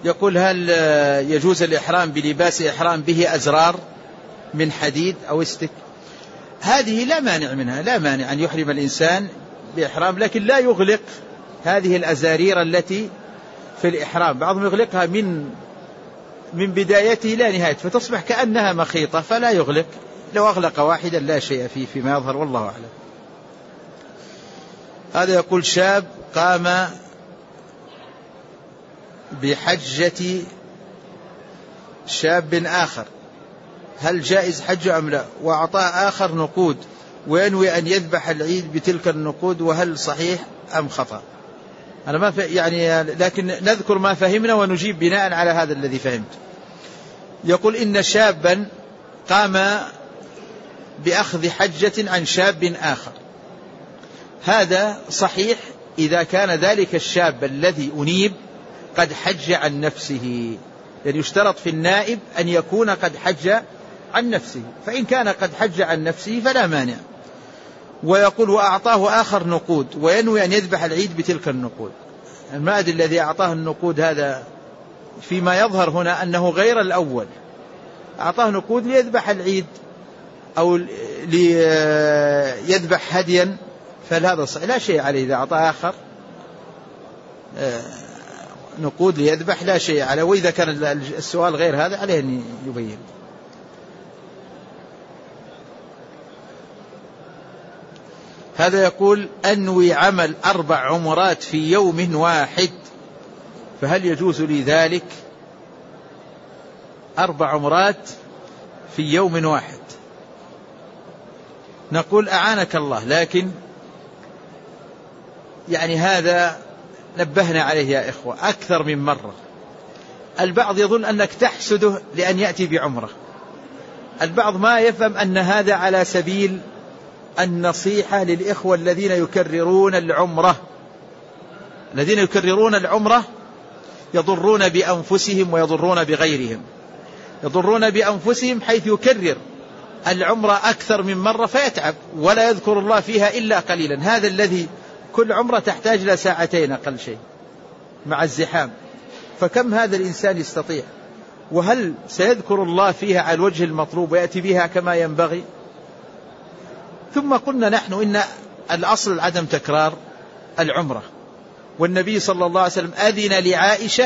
يقول هل يجوز الإحرام بلباس إحرام به أزرار من حديد أو استك؟ هذه لا مانع منها، لا مانع أن يحرم الإنسان بإحرام، لكن لا يغلق هذه الأزارير التي في الإحرام. بعضهم يغلقها من بدايته إلى نهايته فتصبح كأنها مخيطة، فلا يغلق. لو أغلق واحدا لا شيء فيه فيما يظهر، والله أعلم. هذا يقول شاب قام بحجة شاب آخر، هل جائز حجه أم لا؟ وأعطاه آخر نقود وينوي أن يذبح العيد بتلك النقود، وهل صحيح أم خطأ؟ أنا ما يعني، لكن نذكر ما فهمنا ونجيب بناء على هذا الذي فهمت. يقول إن شابا قام بأخذ حجة عن شاب آخر، هذا صحيح إذا كان ذلك الشاب الذي أنيب قد حج عن نفسه، يعني يشترط في النائب أن يكون قد حج عن نفسه، فإن كان قد حج عن نفسه فلا مانع. ويقول وأعطاه آخر نقود وينوي أن يذبح العيد بتلك النقود. المائد الذي أعطاه النقود هذا فيما يظهر هنا أنه غير الأول، أعطاه نقود ليذبح العيد أو ليذبح هديا، فهذا لا شيء عليه. إذا أعطاه آخر نقود ليذبح لا شيء عليه، وإذا كان السؤال غير هذا عليه أن يبين. هذا يقول أنوي عمل 4 عمرات في يوم واحد، فهل يجوز لي ذلك؟ 4 عمرات في يوم واحد، نقول أعانك الله، لكن يعني هذا نبهنا عليه يا إخوة أكثر من مرة. البعض يظن أنك تحسده لأن يأتي بعمرة، البعض ما يفهم أن هذا على سبيل النصيحة للإخوة الذين يكررون العمرة. الذين يكررون العمرة يضرون بأنفسهم ويضرون بغيرهم. يضرون بأنفسهم حيث يكرر العمرة أكثر من مرة فيتعب ولا يذكر الله فيها إلا قليلا. هذا الذي كل عمرة تحتاج إلى 2 ساعة أقل شيء مع الزحام، فكم هذا الإنسان يستطيع؟ وهل سيذكر الله فيها على الوجه المطلوب ويأتي بها كما ينبغي؟ ثم قلنا نحن إن الأصل عدم تكرار العمرة، والنبي صلى الله عليه وسلم أذن لعائشة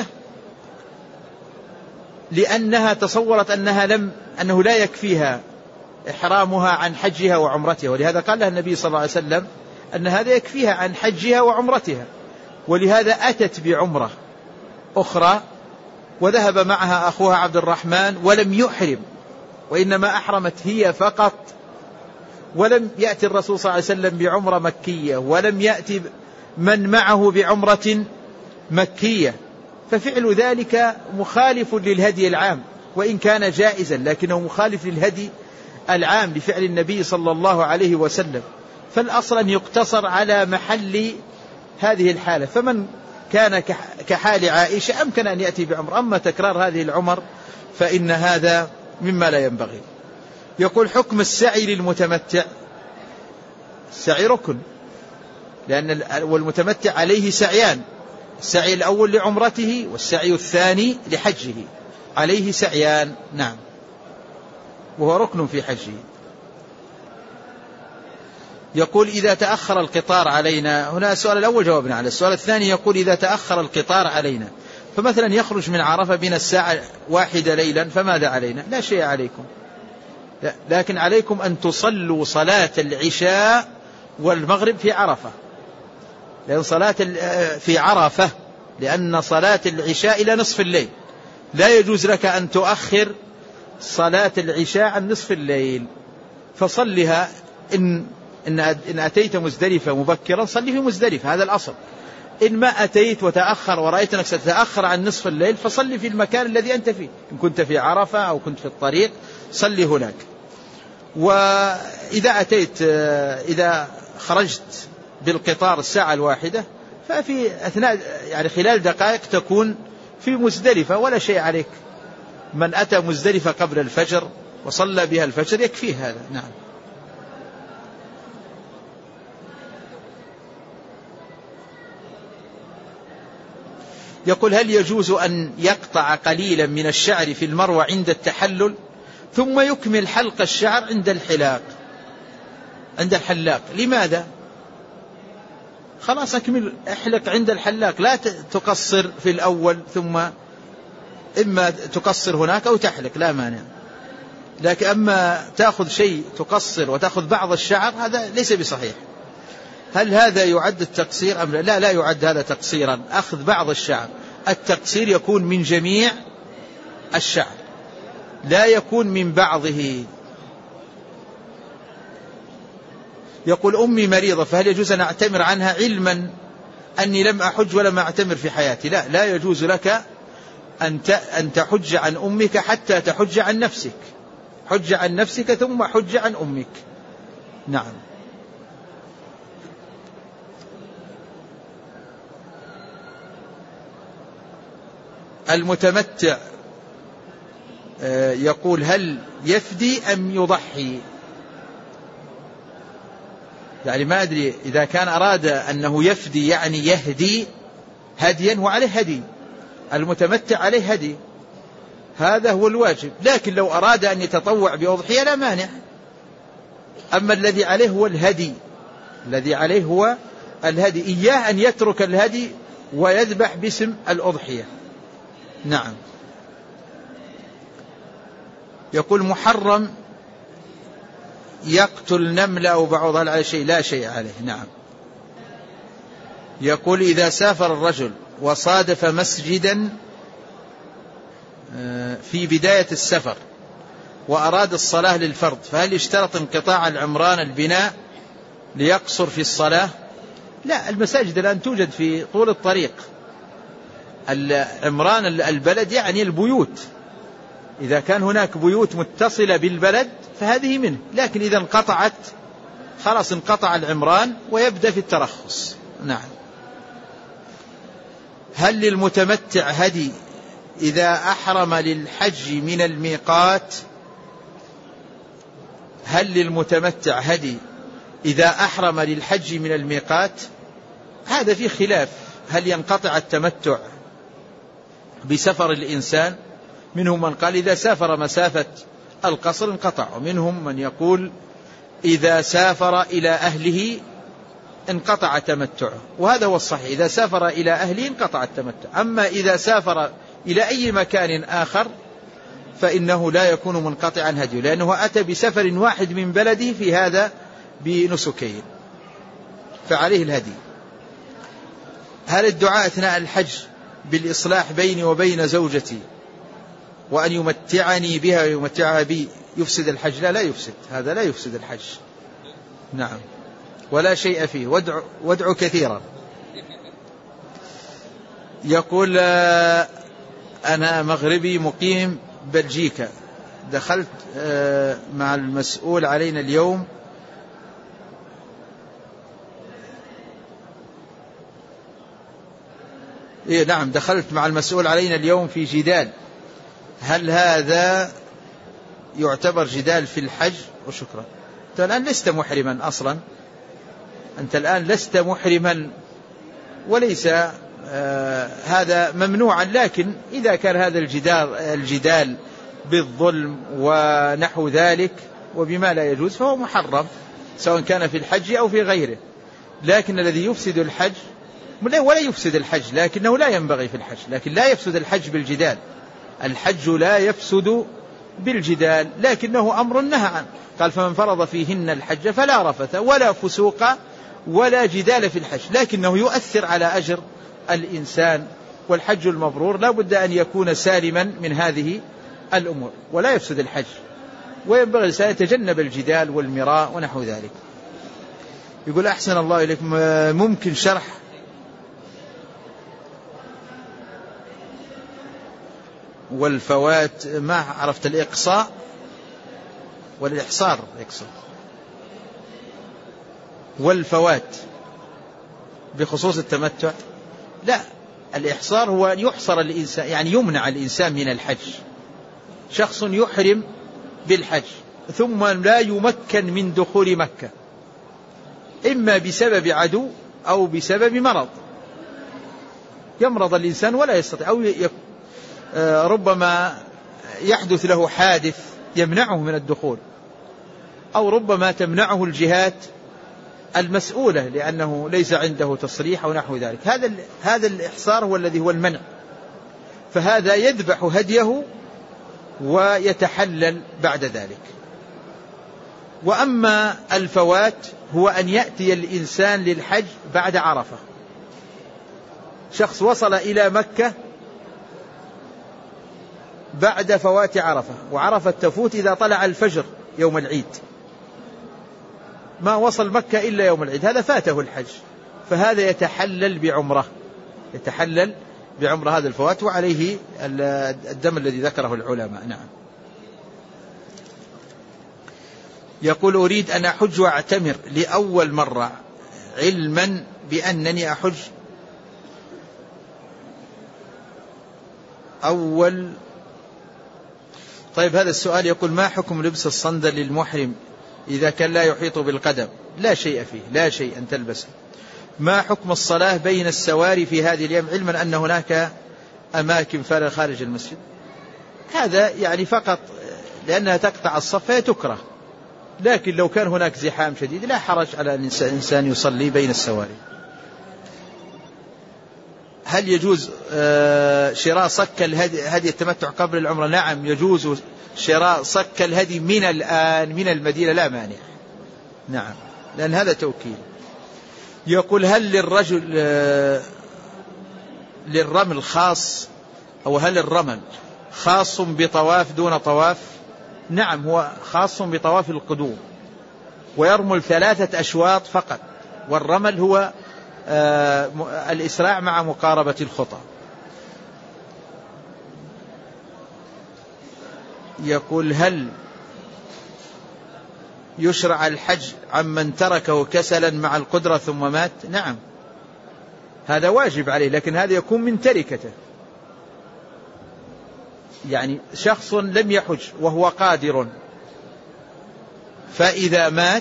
لأنها تصورت أنه لا يكفيها إحرامها عن حجها وعمرتها، ولهذا قال لها النبي صلى الله عليه وسلم أن هذا يكفيها عن حجها وعمرتها، ولهذا أتت بعمرة أخرى وذهب معها أخوها عبد الرحمن ولم يحرم، وإنما أحرمت هي فقط، ولم يأتي الرسول صلى الله عليه وسلم بعمرة مكية، ولم يأتي من معه بعمرة مكية، ففعل ذلك مخالف للهدي العام، وإن كان جائزا لكنه مخالف للهدي العام بفعل النبي صلى الله عليه وسلم. فالأصل أن يقتصر على محل هذه الحالة، فمن كان كحال عائشة أمكن أن يأتي بعمر، أما تكرار هذه العمر فإن هذا مما لا ينبغي. يقول حكم السعي للمتمتع. السعي ركن، لأن والمتمتع عليه سعيان، السعي الأول لعمرته والسعي الثاني لحجه، عليه سعيان. نعم، وهو ركن في حجه. يقول إذا تأخر القطار علينا، هنا السؤال الأول جوابنا على السؤال الثاني. يقول إذا تأخر القطار علينا، فمثلا يخرج من عرفة بين الساعة 1 ليلا، فماذا علينا؟ لا شيء عليكم، لكن عليكم أن تصلوا صلاة العشاء والمغرب في عرفة، لأن صلاة في عرفة، لأن صلاة العشاء إلى نصف الليل، لا يجوز لك أن تؤخر صلاة العشاء عن نصف الليل، فصلها إن أتيت مزدلفة مبكرا صلي في مزدلفة، هذا الأصل. إن ما أتيت وتأخر ورأيت أنك ستتأخر عن نصف الليل فصلي في المكان الذي أنت فيه، إن كنت في عرفة أو كنت في الطريق صلي هناك. وإذا أتيت إذا خرجت بالقطار الساعة 1 ففي أثناء يعني خلال دقائق تكون في مزدلفة ولا شيء عليك. من أتى مزدلفة قبل الفجر وصلى بها الفجر يكفيه هذا. نعم. يقول هل يجوز أن يقطع قليلا من الشعر في المروة عند التحلل ثم يكمل حلق الشعر عند الحلاق؟ لماذا؟ خلاص أكمل، احلق عند الحلاق، لا تقصر في الأول ثم إما تقصر هناك أو تحلق، لا مانع. لكن أما تأخذ شيء تقصر وتأخذ بعض الشعر هذا ليس بصحيح. هل هذا يعد التقصير أم لا؟ لا يعد هذا تقصيرا، أخذ بعض الشعر. التقصير يكون من جميع الشعر، لا يكون من بعضه. يقول أمي مريضة فهل يجوز أن أعتمر عنها علما أني لم أحج ولم أعتمر في حياتي؟ لا يجوز لك أن تحج عن أمك حتى تحج عن نفسك. حج عن نفسك ثم حج عن أمك. نعم. المتمتع يقول هل يفدي أم يضحي؟ يعني ما أدري إذا كان أراد أنه يفدي يعني يهدي هديا وعليه هدي، المتمتع عليه هدي، هذا هو الواجب. لكن لو أراد أن يتطوع بأضحية لا مانع. أما الذي عليه هو الهدي، الذي عليه هو الهدي، إياه أن يترك الهدي ويذبح باسم الأضحية. نعم. يقول محرم يقتل نملة أو بعوضها على شيء؟ لا شيء عليه. نعم. يقول إذا سافر الرجل وصادف مسجدا في بداية السفر وأراد الصلاة للفرض فهل يشترط انقطاع العمران البناء ليقصر في الصلاة؟ لا، المساجد الآن توجد في طول الطريق. العمران البلد يعني البيوت، إذا كان هناك بيوت متصلة بالبلد فهذه منه، لكن إذا انقطعت خلاص انقطع العمران ويبدأ في الترخص. نعم. هل للمتمتع هدي إذا أحرم للحج من الميقات؟ هل للمتمتع هدي إذا أحرم للحج من الميقات؟ هذا في خلاف، هل ينقطع التمتع بسفر الإنسان؟ منهم من قال إذا سافر مسافة القصر انقطع، ومنهم من يقول إذا سافر إلى أهله انقطع تمتعه، وهذا هو الصحيح، إذا سافر إلى أهله انقطع التمتع. أما إذا سافر إلى أي مكان آخر فإنه لا يكون منقطعا هديه، لأنه أتى بسفر واحد من بلده في هذا بنسكين، فعليه الهدي. هل الدعاء أثناء الحج بالإصلاح بيني وبين زوجتي وأن يمتعني بها ويمتعها بي يفسد الحج؟ لا يفسد، هذا لا يفسد الحج. نعم، ولا شيء فيه، وادعو كثيرا. يقول أنا مغربي مقيم بلجيكا، دخلت مع المسؤول علينا اليوم نعم، دخلت مع المسؤول علينا اليوم في جدال، هل هذا يعتبر جدال في الحج؟ وشكرا. أنت الآن لست محرما أصلا، أنت الآن لست محرما وليس هذا ممنوعا، لكن إذا كان هذا الجدال بالظلم ونحو ذلك وبما لا يجوز فهو محرم، سواء كان في الحج أو في غيره. لكن الذي يفسد الحج ولا يفسد الحج، لكنه لا ينبغي في الحج، لكن لا يفسد الحج بالجدال. الحج لا يفسد بالجدال، لكنه أمر نهى عنه، قال فمن فرض فيهن الحج فلا رفث ولا فسوق ولا جدال في الحج، لكنه يؤثر على أجر الإنسان، والحج المبرور لا بد أن يكون سالما من هذه الأمور ولا يفسد الحج، وينبغي الإنسان يتجنب الجدال والمراء ونحو ذلك. يقول أحسن الله إليك، ممكن شرح والفوات؟ ما عرفت الإقصاء والإحصار، والفوات بخصوص التمتع؟ لا، الإحصار هو يحصر الإنسان، يعني يمنع الإنسان من الحج. شخص يحرم بالحج ثم لا يمكن من دخول مكة، إما بسبب عدو أو بسبب مرض، يمرض الإنسان ولا يستطيع، أو ربما يحدث له حادث يمنعه من الدخول، أو ربما تمنعه الجهات المسؤولة لأنه ليس عنده تصريح أو نحو ذلك. هذا الإحصار هو الذي هو المنع، فهذا يذبح هديه ويتحلل بعد ذلك. وأما الفوات هو أن يأتي الإنسان للحج بعد عرفة، شخص وصل إلى مكة بعد فوات عرفة، وعرفة تفوت إذا طلع الفجر يوم العيد، ما وصل مكة إلا يوم العيد، هذا فاته الحج، فهذا يتحلل بعمرة هذا الفوات، وعليه الدم الذي ذكره العلماء. نعم. يقول أريد أن أحج وأعتمر لأول مرة، علما بأنني أحج أول. طيب هذا السؤال يقول ما حكم لبس الصندل للمحرم إذا كان لا يحيط بالقدم؟ لا شيء فيه، لا شيء أن تلبسه. ما حكم الصلاة بين السواري في هذه الأيام، علما أن هناك أماكن فارغة خارج المسجد؟ هذا يعني فقط لأنها تقطع الصف فهي تكره، لكن لو كان هناك زحام شديد لا حرج على الإنسان يصلي بين السواري. هل يجوز شراء صك الهدي التمتع قبل العمرة؟ نعم يجوز شراء صك الهدي من الآن من المدينة، لا مانع. نعم، لأن هذا توكيل. يقول هل للرجل للرمل خاص، أو هل الرمل خاص بطواف دون طواف؟ نعم، هو خاص بطواف القدوم، ويرمل 3 أشواط فقط، والرمل هو الإسراع مع مقاربة الخطى. يقول هل يشرع الحج عمن تركه كسلا مع القدرة ثم مات؟ نعم، هذا واجب عليه، لكن هذا يكون من تركته. يعني شخص لم يحج وهو قادر، فإذا مات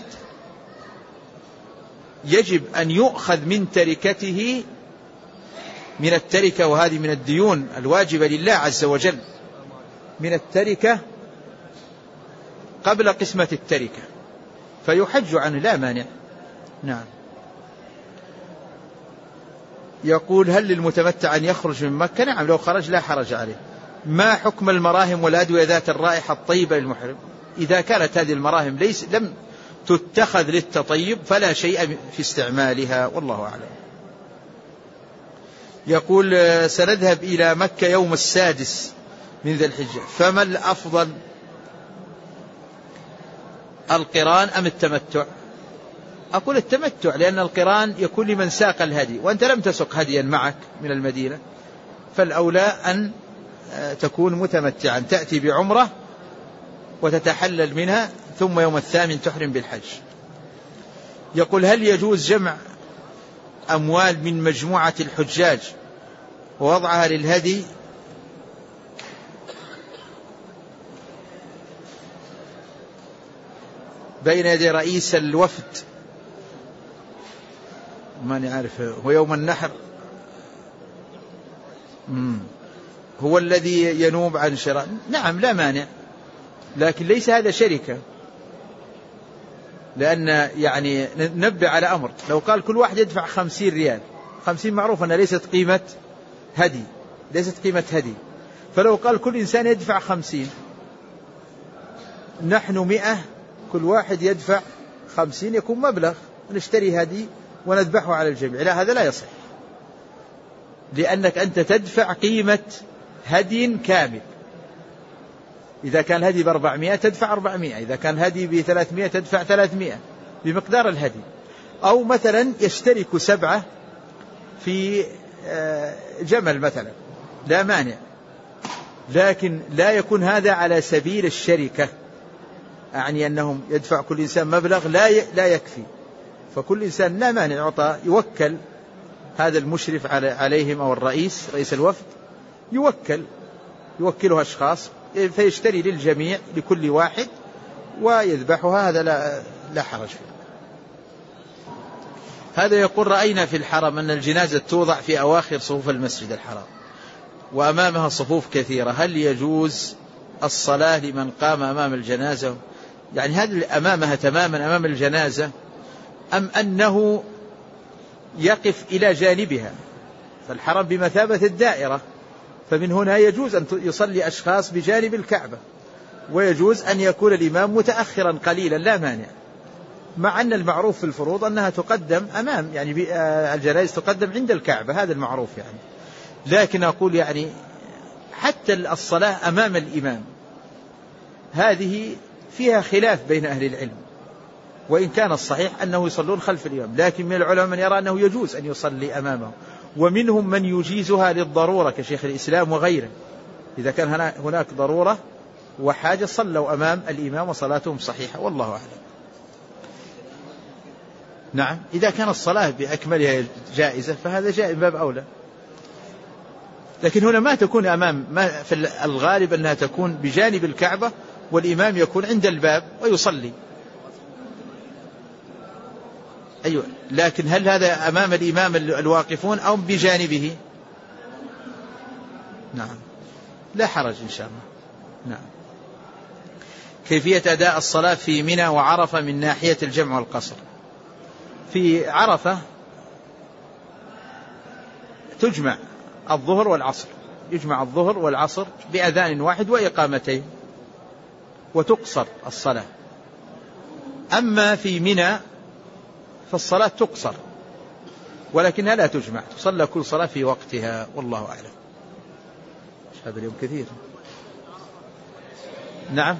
يجب أن يؤخذ من تركته، من التركة، وهذه من الديون الواجبة لله عز وجل، من التركة قبل قسمة التركة، فيحج عنه لا مانع. نعم. يقول هل للمتمتع أن يخرج من مكة؟ نعم، لو خرج لا حرج عليه. ما حكم المراهم والأدوية ذات الرائحة الطيبة للمحرم؟ إذا كانت هذه المراهم لم تتخذ للتطيب فلا شيء في استعمالها، والله أعلم. يقول سنذهب إلى مكة يوم 6 من ذي الحجة، فما الأفضل، القران أم التمتع؟ أقول التمتع، لأن القران يكون لمن ساق الهدي، وأنت لم تسق هديا معك من المدينة، فالأولى أن تكون متمتعا، تأتي بعمرة وتتحلل منها، ثم يوم 8 تحرم بالحج. يقول هل يجوز جمع أموال من مجموعة الحجاج ووضعها للهدي؟ بين يدي رئيس الوفد، ما نعرف هو يوم النحر، هو الذي ينوب عن شراء. نعم لا مانع، لكن ليس هذا شركة، لأن يعني ننبه على أمر، لو قال كل واحد يدفع 50 ريال، 50 معروف أنها ليست قيمة هدي، فلو قال كل إنسان يدفع 50، نحن 100، كل واحد يدفع 50، يكون مبلغ، نشتري هدي ونذبحه على الجميع. لا، هذا لا يصح، لأنك أنت تدفع قيمة هدي كامل. إذا كان هدي ب400 تدفع 400، إذا كان هدي ب300 تدفع 300 بمقدار الهدي. أو مثلا يشترك 7 في جمل مثلا، لا مانع، لكن لا يكون هذا على سبيل الشركة، أعني أنهم يدفع كل إنسان مبلغ لا يكفي، فكل إنسان لا مانع يعطى، يوكل هذا المشرف عليهم أو رئيس الوفد يوكله أشخاص فيشتري للجميع لكل واحد ويذبحها، هذا لا حرج فيه. هذا يقول رأينا في الحرم أن الجنازة توضع في أواخر صفوف المسجد الحرام وأمامها صفوف كثيرة، هل يجوز الصلاة لمن قام أمام الجنازة؟ يعني هذه أمامها تماما أمام الجنازة، أم أنه يقف إلى جانبها؟ فالحرم بمثابة الدائرة، فمن هنا يجوز أن يصلي أشخاص بجانب الكعبة، ويجوز أن يكون الإمام متأخرا قليلا لا مانع، مع أن المعروف في الفروض أنها تقدم أمام، يعني الجنائز تقدم عند الكعبة، هذا المعروف يعني. لكن أقول يعني حتى الصلاة أمام الإمام هذه فيها خلاف بين أهل العلم، وإن كان الصحيح أنه يصلون خلف الإمام، لكن من العلماء من يرى أنه يجوز أن يصلي أمامه، ومنهم من يجيزها للضرورة كشيخ الإسلام وغيره، إذا كان هناك ضرورة وحاجة صلوا أمام الإمام وصلاتهم صحيحة، والله أعلم. نعم، إذا كان الصلاة بأكملها جائزة فهذا جائز باب أولى، لكن هنا ما تكون أمام، ما في الغالب أنها تكون بجانب الكعبة والإمام يكون عند الباب ويصلي. أيوة، لكن هل هذا أمام الإمام الواقفون أو بجانبه؟ نعم، لا حرج إن شاء الله. نعم. كيفية أداء الصلاة في منى وعرفة من ناحية الجمع والقصر؟ في عرفة تجمع الظهر والعصر، يجمع الظهر والعصر بأذان واحد وإقامتين وتقصر الصلاة. أما في منى فالصلاة تقصر ولكنها لا تجمع، تصلى كل صلاة في وقتها، والله أعلم. هذا اليوم كثير. نعم،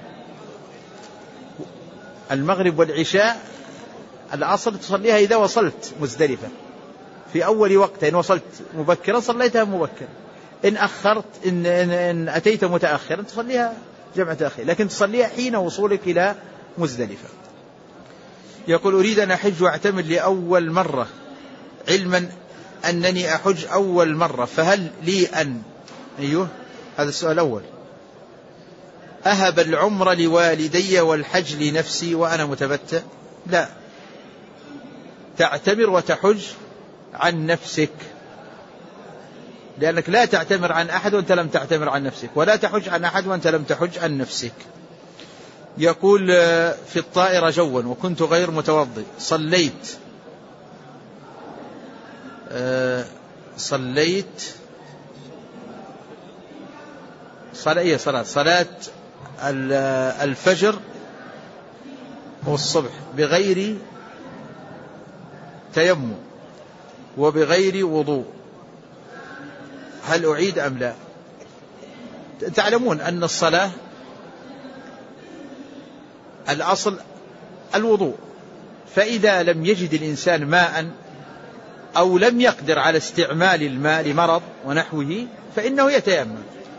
المغرب والعشاء العصر تصليها إذا وصلت مزدلفة في أول وقت، إن وصلت مبكرا صليتها مبكرا، إن أخرت إن أتيت متأخرا تصليها جمع تأخير، لكن تصليها حين وصولك إلى مزدلفة. يقول أريد أن أحج وأعتمر لأول مرة، علما أنني أحج أول مرة، فهل لي أن هذا السؤال الأول أهب العمر لوالدي والحج لنفسي وأنا متمتع؟ لا، تعتمر وتحج عن نفسك، لأنك لا تعتمر عن أحد وأنت لم تعتمر عن نفسك، ولا تحج عن أحد وأنت لم تحج عن نفسك. يقول في الطائرة جوا وكنت غير متوضئ، صليت صلاة الفجر والصبح بغير تيمم وبغير وضوء، هل أعيد أم لا؟ تعلمون أن الصلاة الأصل الوضوء، فإذا لم يجد الإنسان ماء أو لم يقدر على استعمال الماء لمرض ونحوه فإنه يتيمم،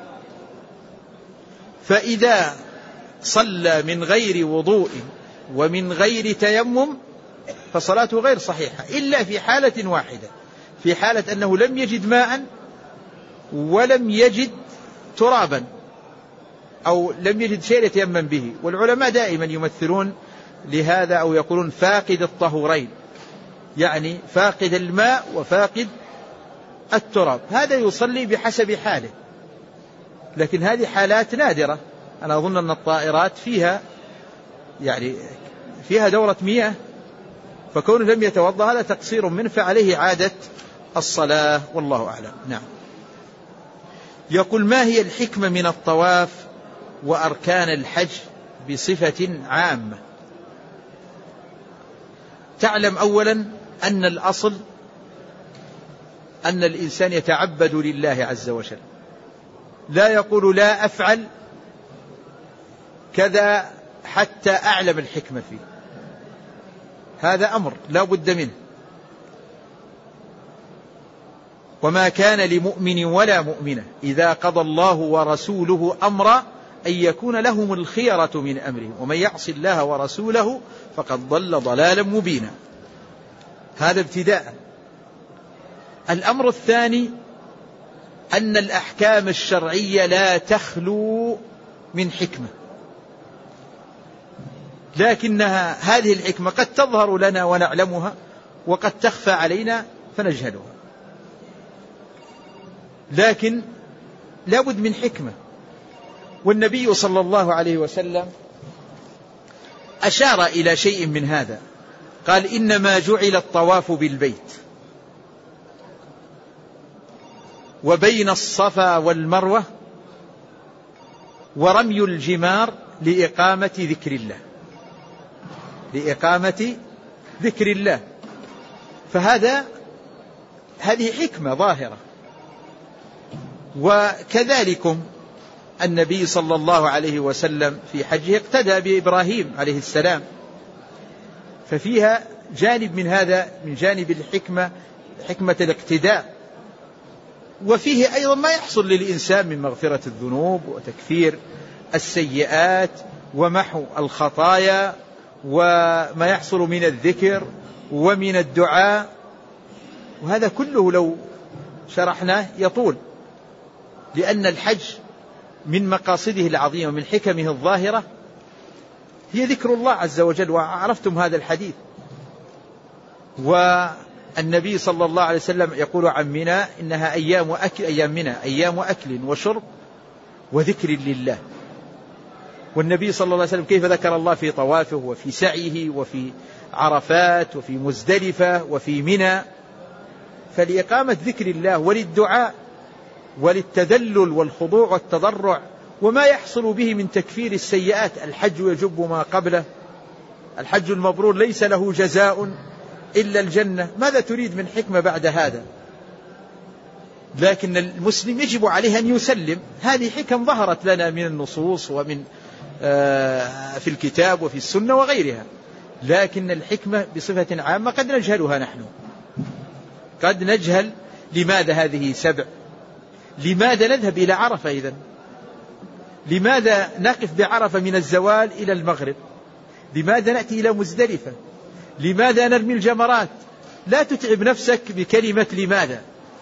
فإذا صلى من غير وضوء ومن غير تيمم فصلاته غير صحيحة، إلا في حالة واحدة، في حالة أنه لم يجد ماء ولم يجد ترابا أو لم يجد شيء يتيمم به، والعلماء دائما يمثلون لهذا أو يقولون فاقد الطهورين، يعني فاقد الماء وفاقد التراب، هذا يصلي بحسب حاله، لكن هذه حالات نادرة. أنا أظن أن الطائرات فيها دورة مياه، فكونه لم يتوضأ هذا تقصير منه، فعليه عادة الصلاة، والله أعلم. نعم. يقول ما هي الحكمة من الطواف وأركان الحج بصفة عامة؟ تعلم أولا أن الأصل أن الإنسان يتعبد لله عز وجل، لا يقول لا أفعل كذا حتى أعلم الحكمة فيه، هذا أمر لا بد منه. وما كان لمؤمن ولا مؤمنة إذا قضى الله ورسوله أمرا أن يكون لهم الخيرة من أمرهم ومن يعص الله ورسوله فقد ضل ضلالا مبينا، هذا ابتداء. الأمر الثاني أن الأحكام الشرعية لا تخلو من حكمة، لكنها هذه الحكمة قد تظهر لنا ونعلمها وقد تخفى علينا فنجهلها، لكن لابد من حكمة. والنبي صلى الله عليه وسلم أشار إلى شيء من هذا، قال إنما جعل الطواف بالبيت وبين الصفا والمروة ورمي الجمار لإقامة ذكر الله، لإقامة ذكر الله. هذه حكمة ظاهرة. وكذلكم النبي صلى الله عليه وسلم في حجه اقتدى بإبراهيم عليه السلام، ففيها جانب من هذا، من جانب الحكمة، حكمة الاقتداء. وفيه أيضا ما يحصل للإنسان من مغفرة الذنوب وتكفير السيئات ومحو الخطايا، وما يحصل من الذكر ومن الدعاء، وهذا كله لو شرحناه يطول، لأن الحج من مقاصده العظيمة من حكمه الظاهرة هي ذكر الله عز وجل، وعرفتم هذا الحديث. والنبي صلى الله عليه وسلم يقول عن منى إنها أيام أكل وشرب وذكر لله. والنبي صلى الله عليه وسلم كيف ذكر الله في طوافه وفي سعيه وفي عرفات وفي مزدلفة وفي منى. فلإقامة ذكر الله وللدعاء وللتذلل والخضوع والتضرع، وما يحصل به من تكفير السيئات. الحج يجب ما قبله، الحج المبرور ليس له جزاء إلا الجنة. ماذا تريد من حكمة بعد هذا؟ لكن المسلم يجب عليه أن يسلم. هذه حكم ظهرت لنا من النصوص ومن في الكتاب وفي السنة وغيرها، لكن الحكمة بصفة عامة قد نجهلها نحن، قد نجهل. لماذا هذه 7؟ لماذا نذهب إلى عرفة إذن؟ لماذا نقف بعرفة من الزوال إلى المغرب؟ لماذا نأتي إلى مزدلفة؟ لماذا نرمي الجمرات؟ لا تتعب نفسك بكلمة لماذا.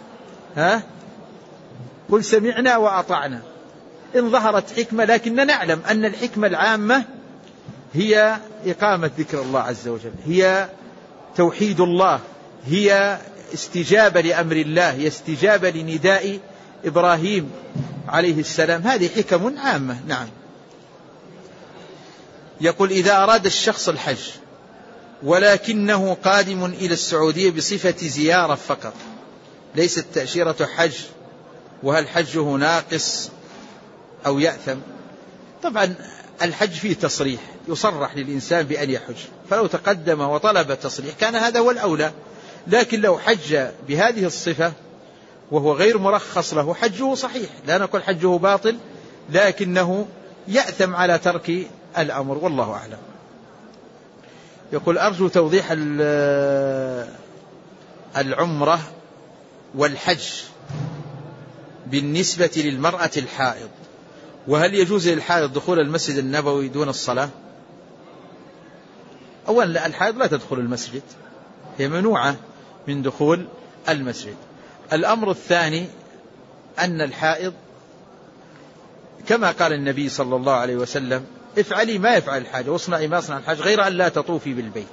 قل سمعنا وأطعنا إن ظهرت حكمة، لكن نعلم أن الحكمة العامة هي إقامة ذكر الله عز وجل، هي توحيد الله، هي استجابة لأمر الله، هي استجابة لنداء إبراهيم عليه السلام. هذه حكم عامة. نعم. يقول إذا أراد الشخص الحج ولكنه قادم إلى السعودية بصفة زيارة فقط، ليست تأشيرة حج، وهل حجه ناقص أو يأثم؟ طبعا الحج فيه تصريح، يصرح للإنسان بأن يحج، فلو تقدم وطلب تصريح كان هذا هو الأولى. لكن لو حج بهذه الصفة وهو غير مرخص له حجه صحيح، لا نقول حجه باطل، لكنه يأثم على ترك الأمر، والله أعلم. يقول أرجو توضيح العمرة والحج بالنسبة للمرأة الحائض، وهل يجوز للحائض دخول المسجد النبوي دون الصلاة؟ أولا الحائض لا تدخل المسجد، هي ممنوعة من دخول المسجد. الأمر الثاني أن الحائض كما قال النبي صلى الله عليه وسلم افعلي ما يفعل الحاج واصنعي ما يصنع الحاج غير أن لا تطوفي بالبيت.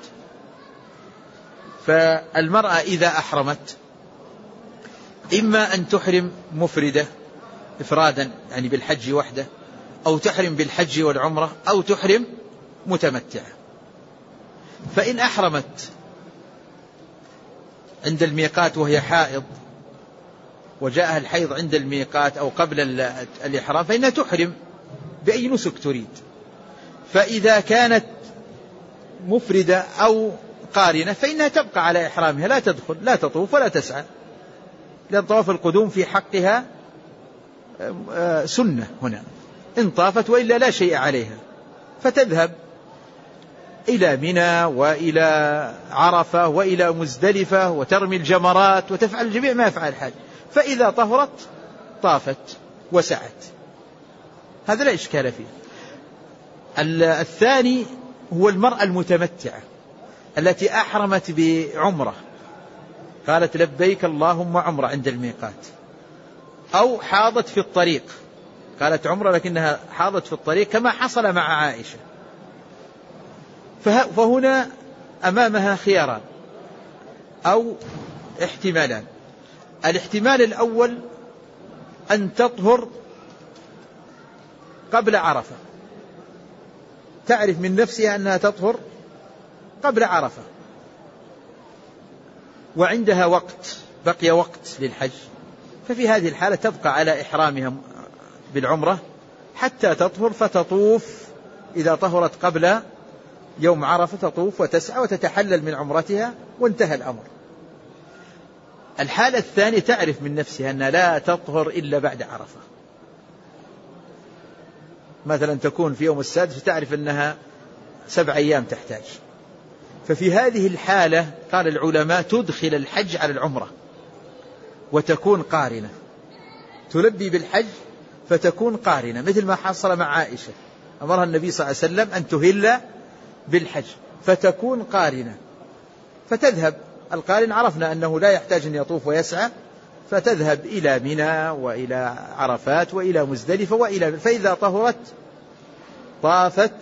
فالمرأة إذا أحرمت إما أن تحرم مفردة إفرادا يعني بالحج وحده، أو تحرم بالحج والعمرة، أو تحرم متمتعة. فإن أحرمت عند الميقات وهي حائض وجاءها الحيض عند الميقات أو قبل الإحرام فإنها تحرم بأي نسك تريد. فإذا كانت مفردة أو قارنة فإنها تبقى على إحرامها، لا تدخل لا تطوف ولا تسعى، لأن طواف القدوم في حقها سنة هنا إن طافت، وإلا لا شيء عليها، فتذهب إلى منى وإلى عرفة وإلى مزدلفة وترمي الجمرات وتفعل جميع ما يفعل الحاج. فإذا طهرت طافت وسعت، هذا لا إشكال فيه. الثاني هو المرأة المتمتعة التي أحرمت بعمرة، قالت لبيك اللهم عمرة عند الميقات، أو حاضت في الطريق، قالت عمرة لكنها حاضت في الطريق كما حصل مع عائشة. فهنا أمامها خياران، أو احتمالان. الاحتمال الأول أن تطهر قبل عرفة، تعرف من نفسها أنها تطهر قبل عرفة وعندها وقت، بقي وقت للحج، ففي هذه الحالة تبقى على إحرامها بالعمرة حتى تطهر، فتطوف إذا طهرت قبل يوم عرفة تطوف وتسعى وتتحلل من عمرتها وانتهى الأمر. الحالة الثانية تعرف من نفسها أنها لا تطهر إلا بعد عرفة، مثلا تكون في يوم السادس وتعرف أنها 7 أيام تحتاج، ففي هذه الحالة قال العلماء تدخل الحج على العمرة وتكون قارنة، تلبي بالحج فتكون قارنة، مثل ما حصل مع عائشة، أمرها النبي صلى الله عليه وسلم أن تهل بالحج فتكون قارنة، فتذهب القارن، عرفنا أنه لا يحتاج أن يطوف ويسعى، فتذهب إلى منى وإلى عرفات وإلى مزدلفة فإذا طهرت طافت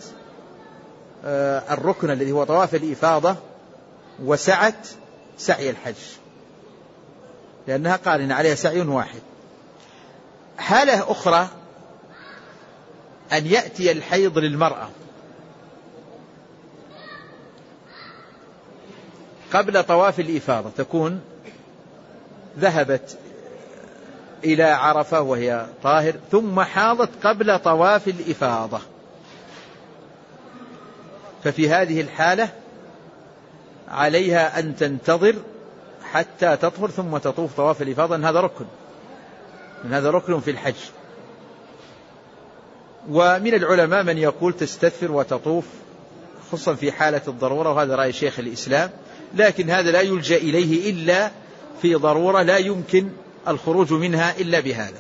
الركن الذي هو طواف الإفاضة وسعت سعي الحج، لأنها قارنة عليها سعي واحد. حالة أخرى أن يأتي الحيض للمرأة قبل طواف الإفاضة، تكون ذهبت إلى عرفة وهي طاهر ثم حاضت قبل طواف الإفاضة، ففي هذه الحالة عليها أن تنتظر حتى تطهر ثم تطوف طواف الإفاضة، هذا ركن في الحج. ومن العلماء من يقول تستثفر وتطوف خصوصا في حالة الضرورة، وهذا رأي شيخ الإسلام، لكن هذا لا يلجأ إليه إلا في ضرورة لا يمكن الخروج منها إلا بهذا.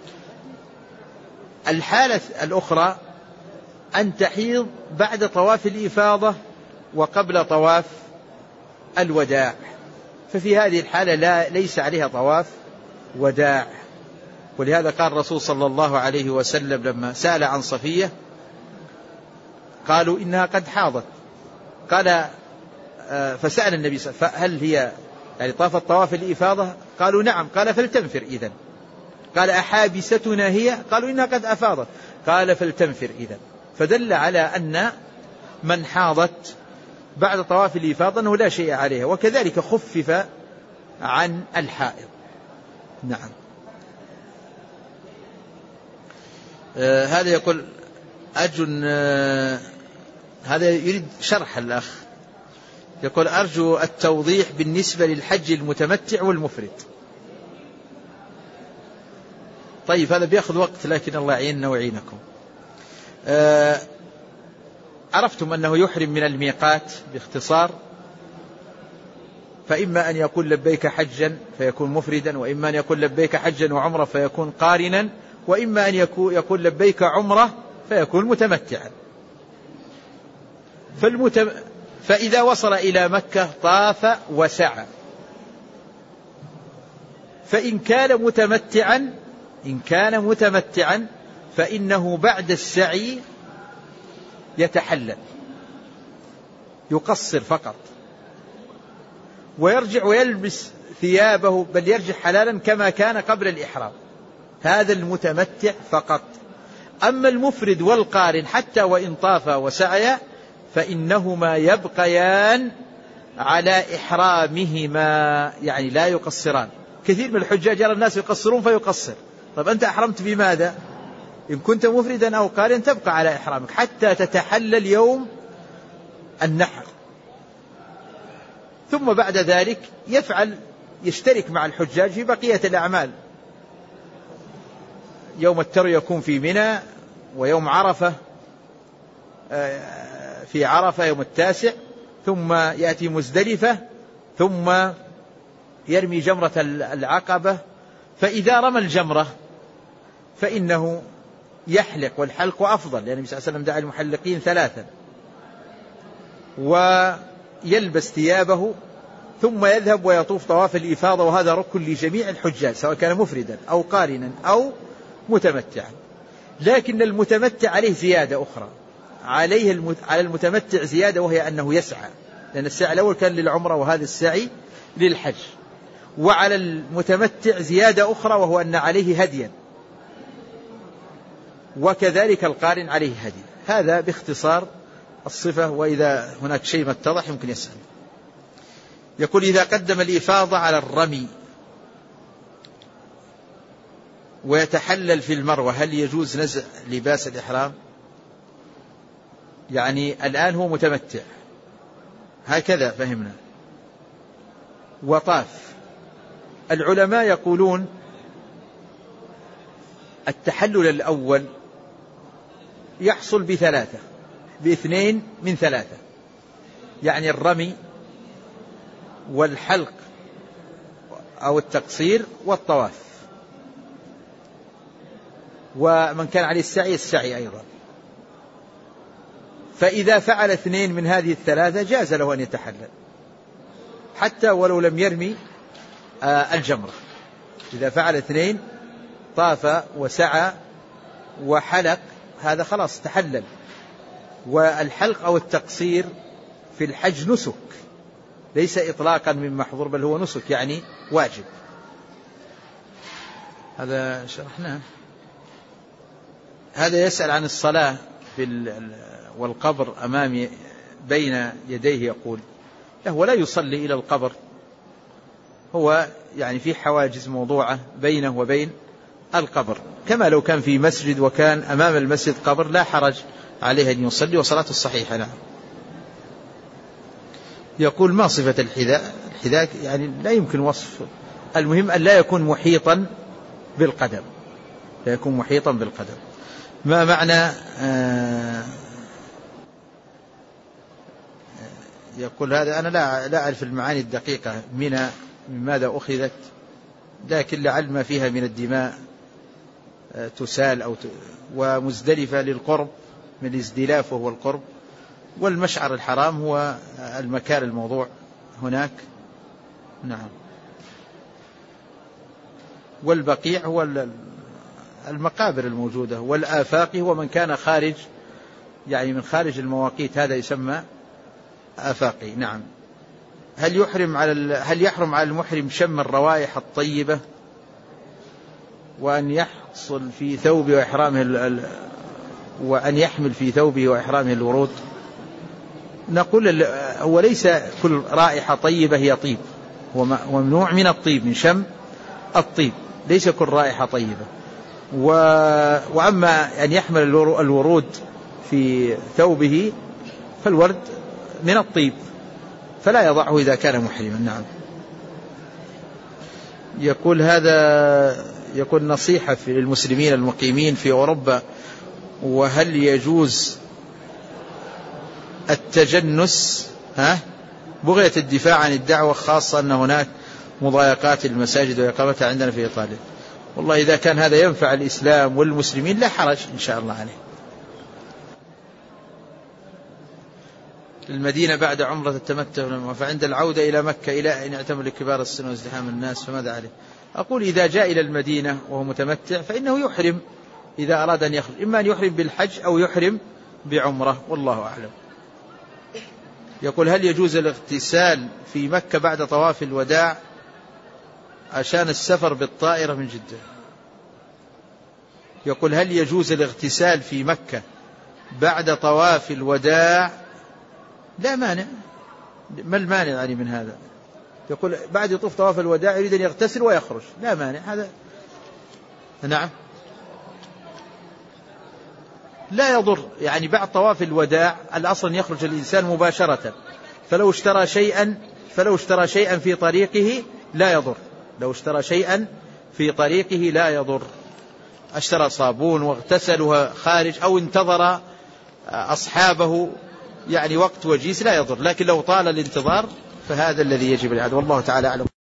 الحالة الأخرى أن تحيض بعد طواف الإفاضة وقبل طواف الوداع، ففي هذه الحالة ليس عليها طواف وداع، ولهذا قال الرسول صلى الله عليه وسلم لما سأل عن صفية قالوا إنها قد حاضت، قال فسأل النبي صلى الله عليه وسلم هل هي يعني طافت طواف الإفاضة؟ قالوا نعم، قال فلتنفر إذن. قال أحابستنا هي؟ قالوا إنها قد أفاضت، قال فلتنفر إذن. فدل على أن من حاضت بعد طواف الإفاضة أنه لا شيء عليها، وكذلك خفف عن الحائض. نعم. هذا يقول هذا يريد شرح الأخ، يقول أرجو التوضيح بالنسبة للحج المتمتع والمفرد. طيب هذا بيأخذ وقت، لكن الله يعيننا ويعينكم. عرفتم أنه يحرم من الميقات باختصار، فإما أن يقول لبيك حجا فيكون مفردا، وإما أن يقول لبيك حجا وعمرة فيكون قارنا، وإما أن يقول لبيك عمرة فيكون متمتعا. فإذا وصل إلى مكة طاف وسعى، فإن كان متمتعا فإنه بعد السعي يتحلل، يقصر فقط ويرجع ويلبس ثيابه، بل يرجع حلالا كما كان قبل الإحرام. هذا المتمتع فقط. أما المفرد والقارن حتى وإن طاف وسعي فإنهما يبقيان على إحرامهما، يعني لا يقصران. كثير من الحجاج يرى الناس يقصرون فيقصر. طيب أنت أحرمت بماذا؟ إن كنت مفردا أو قارن تبقى على إحرامك حتى تتحلل يوم النحر، ثم بعد ذلك يشترك مع الحجاج في بقية الأعمال. يوم التروية يكون في منى، ويوم عرفة في عرفة يوم 9، ثم يأتي مزدلفة، ثم يرمي جمرة العقبة. فإذا رمى الجمرة فإنه يحلق، والحلق أفضل، لأن النبي صلى الله عليه وسلم دعا المحلقين 3، ويلبس ثيابه ثم يذهب ويطوف طواف الإفاضة، وهذا ركن لجميع الحجاج سواء كان مفردا أو قارنا أو متمتعا. لكن المتمتع عليه زيادة أخرى، على المتمتع زيادة، وهي أنه يسعى، لأن السعي الأول كان للعمرة وهذا السعي للحج. وعلى المتمتع زيادة أخرى وهو أن عليه هديا، وكذلك القارن عليه هدي. هذا باختصار الصفة، وإذا هناك شيء ما اتضح يمكن يسأل. يقول إذا قدم الإفاضة على الرمي ويتحلل في المروة هل يجوز نزع لباس الإحرام؟ يعني الآن هو متمتع هكذا فهمنا وطاف. العلماء يقولون التحلل الأول يحصل باثنين من ثلاثة، يعني الرمي والحلق أو التقصير والطواف، ومن كان عليه السعي أيضا. فإذا فعل اثنين من هذه الثلاثة جاز له أن يتحلل حتى ولو لم يرمي الجمرة. إذا فعل اثنين، طاف وسعى وحلق، هذا خلاص تحلل. والحلق أو التقصير في الحج نسك، ليس إطلاقا من محظور بل هو نسك يعني واجب. هذا شرحناه. هذا يسأل عن الصلاة والقبر أمامي بين يديه، يقول هو لا يصلي إلى القبر، هو يعني في حواجز موضوعة بينه وبين القبر، كما لو كان في مسجد وكان أمام المسجد قبر لا حرج عليه أن يصلي وصلاته الصحيحة. نعم. يقول ما صفة الحذاء؟ الحذاء يعني لا يمكن وصف، المهم أن لا يكون محيطا بالقدم، لا يكون محيطا بالقدم. ما معنى يقول هذا أنا لا أعرف المعاني الدقيقة من ماذا أخذت، لكن لعل ما فيها من الدماء تسال ومزدلفة للقرب من الازدلاف وهو القرب، والمشعر الحرام هو المكان الموضوع هناك. نعم. والبقيع هو المقابر الموجودة، والآفاق هو من كان خارج يعني من خارج المواقيت، هذا يسمى آفاقي. نعم. هل يحرم على المحرم شم الروائح الطيبة وأن يحصل في ثوبه وإحرامه وأن يحمل في ثوبه وإحرامه الورود؟ نقول هو ليس كل رائحة طيبة هي طيب، هو ممنوع من الطيب، من شم الطيب، ليس كل رائحة طيبة. وأما أن يحمل الورود في ثوبه فالورد من الطيب فلا يضعه إذا كان محرما. نعم. يقول نصيحة للمسلمين المقيمين في أوروبا، وهل يجوز التجنس بغية الدفاع عن الدعوة، خاصة أن هناك مضايقات المساجد وإقامتها عندنا في إيطاليا؟ والله إذا كان هذا ينفع الإسلام والمسلمين لا حرج إن شاء الله عليه. المدينة بعد عمرة التمتع، فعند العودة إلى مكة إلى أن يعتمر لكبار السن وازدحام الناس فماذا عليه؟ أقول إذا جاء إلى المدينة وهو متمتع فإنه يحرم إذا أراد أن يخرج، إما أن يحرم بالحج أو يحرم بعمرة، والله أعلم. يقول هل يجوز الاغتسال في مكة بعد طواف الوداع عشان السفر بالطائرة من جدة؟ يقول هل يجوز الاغتسال في مكة بعد طواف الوداع؟ لا مانع. ما المانع يعني من هذا؟ يقول بعد يطوف طواف الوداع يريد أن يغتسل ويخرج، لا مانع هذا. نعم. لا يضر، يعني بعد طواف الوداع الأصل يخرج الإنسان مباشرة، فلو اشترى شيئا في طريقه لا يضر، لو اشترى شيئا في طريقه لا يضر، اشترى صابون واغتسلها خارج أو انتظر أصحابه يعني وقت وجيز لا يضر، لكن لو طال الانتظار فهذا الذي يجب الإعادة، والله تعالى أعلم.